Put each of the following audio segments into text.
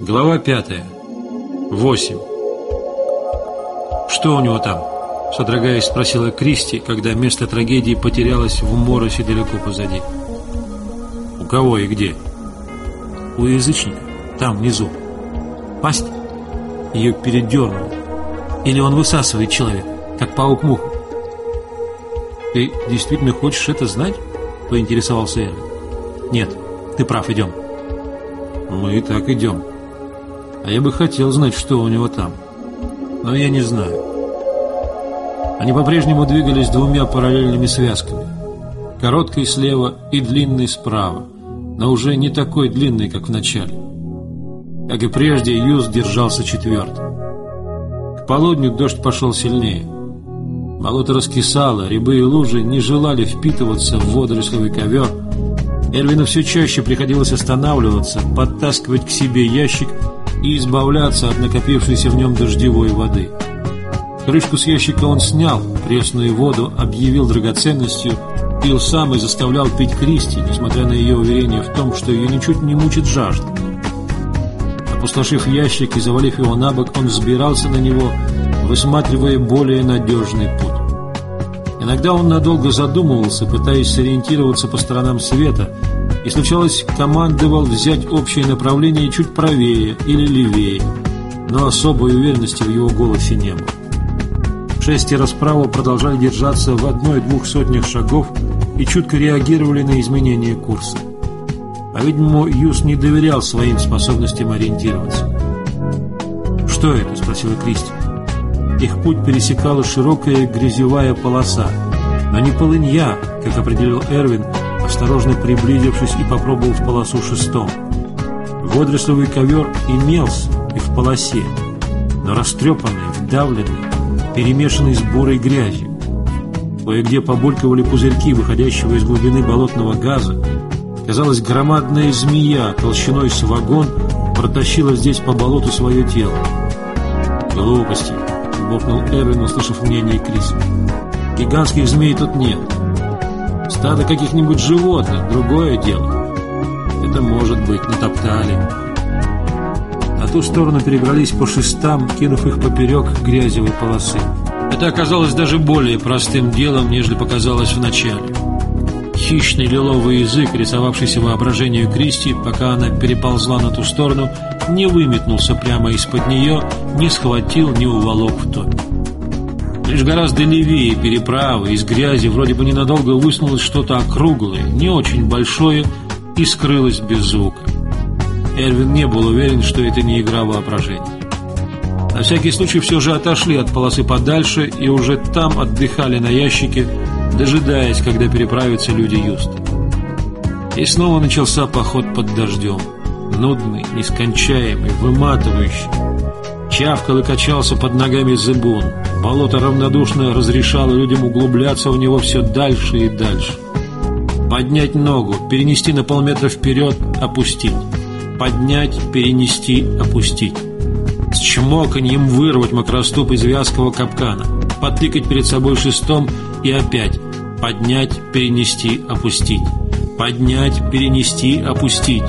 Глава 5. 8. «Что у него там?» — содрогаясь, спросила Кристи, когда место трагедии потерялось в моросе далеко позади. «У кого и где?» «У язычника, там, внизу. Пасть?» Ее передернуло. «Или он высасывает человека, как паук муху?» «Ты действительно хочешь это знать?» — поинтересовался Эрвин. «Нет, ты прав, идем». «Мы и так идем. А я бы хотел знать, что у него там. Но я не знаю». Они по-прежнему двигались двумя параллельными связками. Короткой слева и длинной справа, но уже не такой длинной, как в начале. Как и прежде, Юз держался четвертым. К полудню дождь пошел сильнее. Болото раскисало, рябы и лужи не желали впитываться в водорослевый ковер. Эрвину все чаще приходилось останавливаться, подтаскивать к себе ящик и избавляться от накопившейся в нем дождевой воды. Крышку с ящика он снял, пресную воду объявил драгоценностью, пил сам и заставлял пить Кристи, несмотря на ее уверение в том, что ее ничуть не мучит жажда. Опустошив ящик и завалив его на бок, он взбирался на него, высматривая более надежный путь. Иногда он надолго задумывался, пытаясь сориентироваться по сторонам света, и случалось, командовал взять общее направление чуть правее или левее, но особой уверенности в его голосе не было. Шестеро справа продолжали держаться в 1-2 сотнях шагов и чутко реагировали на изменение курса. По-видимому, Юз не доверял своим способностям ориентироваться. «Что это?» — спросила Кристи. Их путь пересекала широкая грязевая полоса, но не полынья, как определил Эрвин, осторожно приблизившись и попробовав полосу шестом. Водорослевый ковер имелся и в полосе, но растрепанный, вдавленный, перемешанный с бурой грязью. Кое-где побулькивали пузырьки, выходящего из глубины болотного газа. Казалось, громадная змея толщиной с вагон протащила здесь по болоту свое тело. «Глупости!» — буркнул Эрвин, услышав мнение Криса. «Гигантских змей тут нет. Стадо каких-нибудь животных — другое дело. Это может быть, натоптали». На ту сторону перебрались по шестам, кинув их поперек грязевой полосы. Это оказалось даже более простым делом, нежели показалось вначале. Хищный лиловый язык, рисовавшийся воображению Кристи, пока она переползла на ту сторону, не выметнулся прямо из-под нее, не схватил, не уволок в топь. Лишь гораздо левее переправы из грязи вроде бы ненадолго высунулось что-то округлое, не очень большое, и скрылось без звука. Эрвин не был уверен, что это не игра воображения. На всякий случай все же отошли от полосы подальше и уже там отдыхали на ящике, дожидаясь, когда переправятся люди Юста. И снова начался поход под дождем. Нудный, нескончаемый, выматывающий. Чавкал и качался под ногами зыбун. Болото равнодушно разрешало людям углубляться в него все дальше и дальше. Поднять ногу, перенести на полметра вперед, опустить. Поднять, перенести, опустить. С чмоканьем вырвать макроступ из вязкого капкана. Потыкать перед собой шестом и опять. Поднять, перенести, опустить. Поднять, перенести, опустить.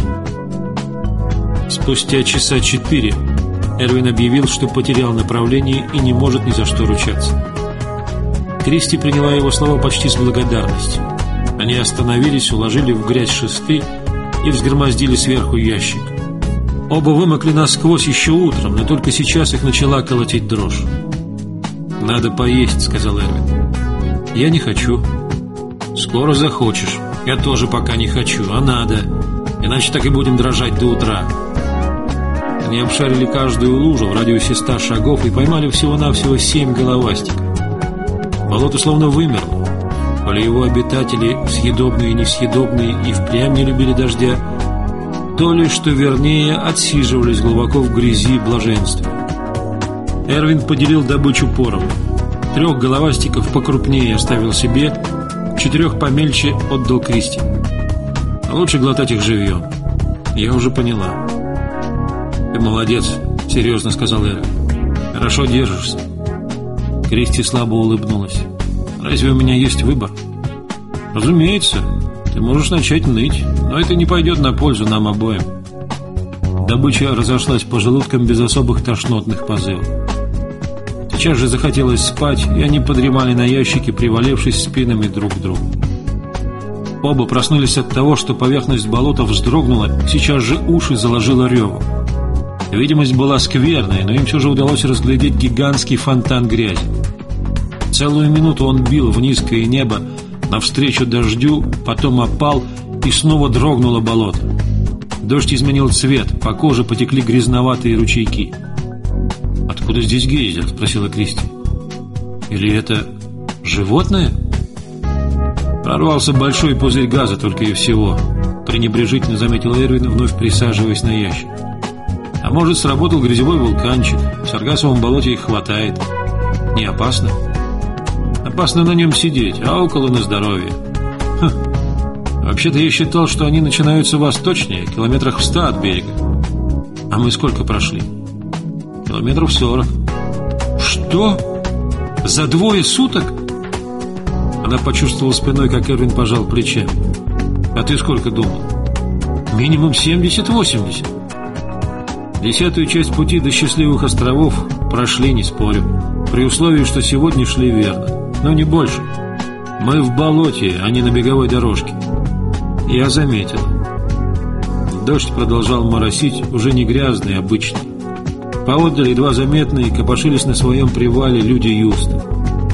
Спустя часа 4 Эрвин объявил, что потерял направление и не может ни за что ручаться. Кристи приняла его слова почти с благодарностью. Они остановились, уложили в грязь шесты и взгромоздили сверху ящик. Оба вымокли насквозь еще утром, но только сейчас их начала колотить дрожь. «Надо поесть», — сказал Эрвин. «Я не хочу». «Скоро захочешь. Я тоже пока не хочу, а надо. Иначе так и будем дрожать до утра». Они обшарили каждую лужу в радиусе 100 шагов и поймали всего-навсего 7 головастиков. Болото словно вымерло. То ли его обитатели, съедобные и несъедобные, и впрямь не любили дождя, то ли, что вернее, отсиживались глубоко в грязи блаженства. Эрвин поделил добычу поровну. 3 головастиков покрупнее оставил себе, 4 помельче отдал Кристи. Лучше глотать их живьем. Я уже поняла. «Ты молодец», — серьезно сказал Эрвин. «Хорошо держишься». Кристи слабо улыбнулась. «Разве у меня есть выбор?» «Разумеется. Ты можешь начать ныть, но это не пойдет на пользу нам обоим». Добыча разошлась по желудкам без особых тошнотных позывов. Сейчас же захотелось спать, и они подремали на ящике, привалившись спинами друг к другу. Оба проснулись от того, что поверхность болота вздрогнула, сейчас же уши заложило ревом. Видимость была скверная, но им все же удалось разглядеть гигантский фонтан грязи. Целую минуту он бил в низкое небо навстречу дождю, потом опал, и снова дрогнуло болото. Дождь изменил цвет, по коже потекли грязноватые ручейки. «Откуда здесь гейзер?» — спросила Кристи. «Или это животное?» «Прорвался большой пузырь газа, только и всего», — пренебрежительно заметил Эрвин, вновь присаживаясь на ящик. «А может, сработал грязевой вулканчик. В Саргассовом болоте их хватает. Не опасно?» «Опасно на нем сидеть, а около на здоровье». «Вообще-то я считал, что они начинаются восточнее, километрах в 100 от берега. А мы сколько прошли?» «Километров 40». «Что? За 2 суток?» Она почувствовала спиной, как Эрвин пожал плечами. «А ты сколько думал?» «Минимум 70-80. 10-ю часть пути до Счастливых островов прошли, не спорю, при условии, что сегодня шли верно, но не больше. Мы в болоте, а не на беговой дорожке». Я заметил. Дождь продолжал моросить, уже не грязный, обычный. Поодаль едва заметные копошились на своем привале люди Юста.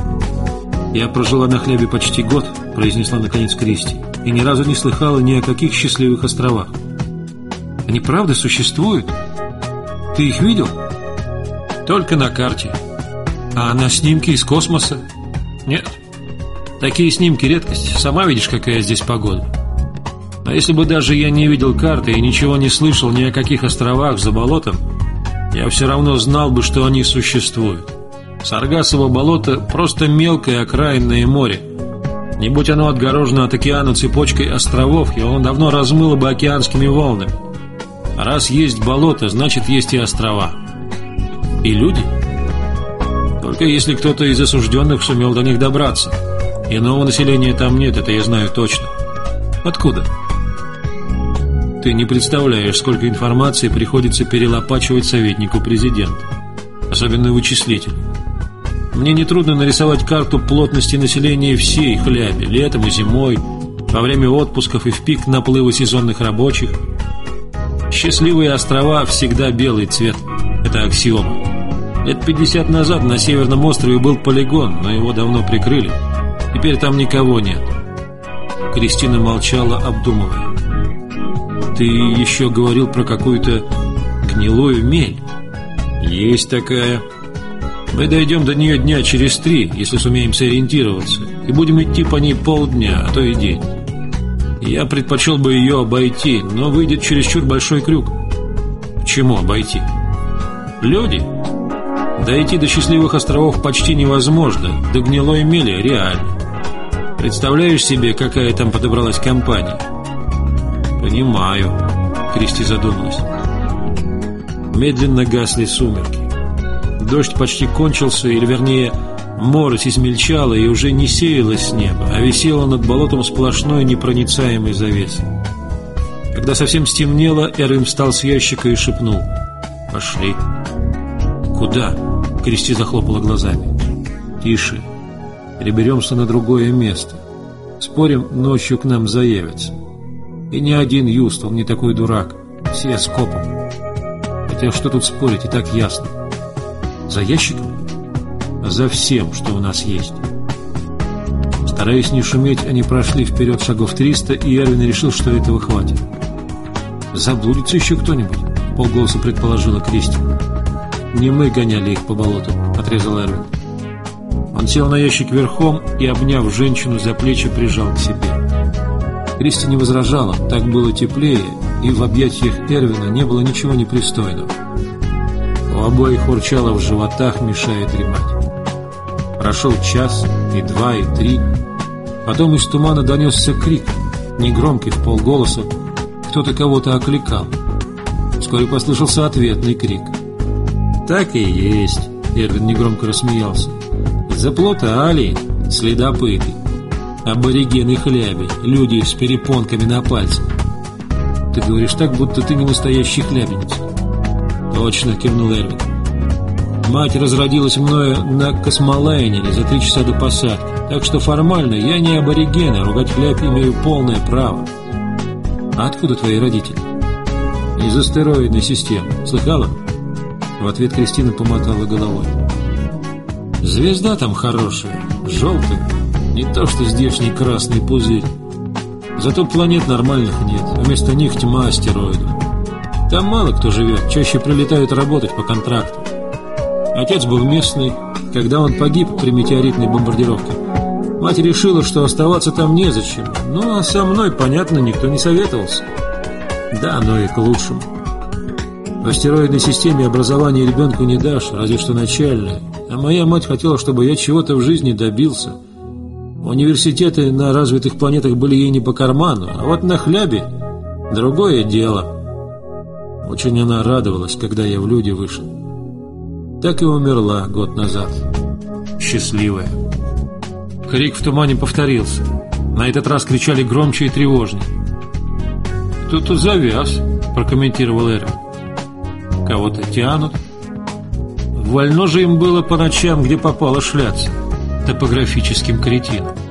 «Я прожила на хлебе почти год», — произнесла наконец Кристи, «и ни разу не слыхала ни о каких Счастливых островах. Они правда существуют? Ты их видел?» «Только на карте. А на снимке из космоса?» «Нет. Такие снимки редкость. Сама видишь, какая здесь погода. А если бы даже я не видел карты и ничего не слышал ни о каких островах за болотом, я все равно знал бы, что они существуют. Саргассово болото – просто мелкое окраинное море. Не будь оно отгорожено от океана цепочкой островов, его давно размыло бы океанскими волнами. А раз есть болото, значит, есть и острова. И люди. Только если кто-то из осужденных сумел до них добраться. Иного населения там нет, это я знаю точно. Откуда? Ты не представляешь, сколько информации приходится перелопачивать советнику президента. Особенно вычислителю. Мне нетрудно нарисовать карту плотности населения всей Хляби, летом и зимой, во время отпусков и в пик наплыва сезонных рабочих. Счастливые острова всегда белый цвет. Это аксиома. Лет 50 назад на Северном острове был полигон, но его давно прикрыли. Теперь там никого нет. Кристина молчала, обдумывая. Ты еще говорил про какую-то гнилую мель. Есть такая. Мы дойдем до нее дня через 3, если сумеем сориентироваться, и будем идти по ней полдня, а то и день. Я предпочел бы ее обойти, но выйдет чересчур большой крюк. Почему обойти? Люди. Дойти до Счастливых островов почти невозможно, до гнилой мели реально. Представляешь себе, какая там подобралась компания? Понимаю. Кристи задумалась. Медленно гасли сумерки. Дождь почти кончился, или вернее, морось измельчала и уже не сеялась с неба, а висела над болотом сплошной непроницаемой завесой. Когда совсем стемнело, Эрвин встал с ящика и шепнул: «Пошли». «Куда?» — Кристи захлопала глазами. «Тише. Переберемся на другое место. Спорим, ночью к нам заявятся. И ни один Юст, он не такой дурак. Все скопом. Хотя что тут спорить, и так ясно. За ящиком? За всем, что у нас есть». Стараясь не шуметь, они прошли вперед шагов 300, и Эрвин решил, что этого хватит. «Заблудится еще кто-нибудь?» — полголоса предположила Кристи. «Не мы гоняли их по болоту», — отрезал Эрвин. Он сел на ящик верхом и, обняв женщину за плечи, прижал к себе. Кристи не возражала, так было теплее, и в объятиях Эрвина не было ничего непристойного. У обоих урчало в животах, мешая дремать. Прошел час, и 2, и 3. Потом из тумана донесся крик, негромкий, вполголоса. Кто-то кого-то окликал. Вскоре послышался ответный крик. «Так и есть», — Эрвин негромко рассмеялся. «Заплутали, следопыты, аборигены Хляби, люди с перепонками на пальцах. Ты говоришь так, будто ты не настоящий хлябинец». Точно, кивнул Эрвин. Мать разродилась мною на космолайнере за 3 часа до посадки, так что формально я не абориген, а ругать хляб имею полное право. А откуда твои родители? Из астероидной системы. Слыхала? В ответ Кристина помотала головой. Звезда там хорошая, желтая, не то что здешний красный пузырь. Зато планет нормальных нет, вместо них тьма астероидов. Там мало кто живет, чаще прилетают работать по контракту. Отец был местный, когда он погиб при метеоритной бомбардировке. Мать решила, что оставаться там незачем, ну а со мной, понятно, никто не советовался. Да, но и к лучшему. В астероидной системе образования ребенку не дашь, разве что начальное. А моя мать хотела, чтобы я чего-то в жизни добился. Университеты на развитых планетах были ей не по карману, а вот на хлябе другое дело. Очень она радовалась, когда я в люди вышел. Так и умерла год назад. Счастливая. Крик в тумане повторился. На этот раз кричали громче и тревожнее. «Кто-то завяз», — прокомментировал Эрвин. «Кого-то тянут. Вольно же им было по ночам, где попало, шляться топографическим кретинам».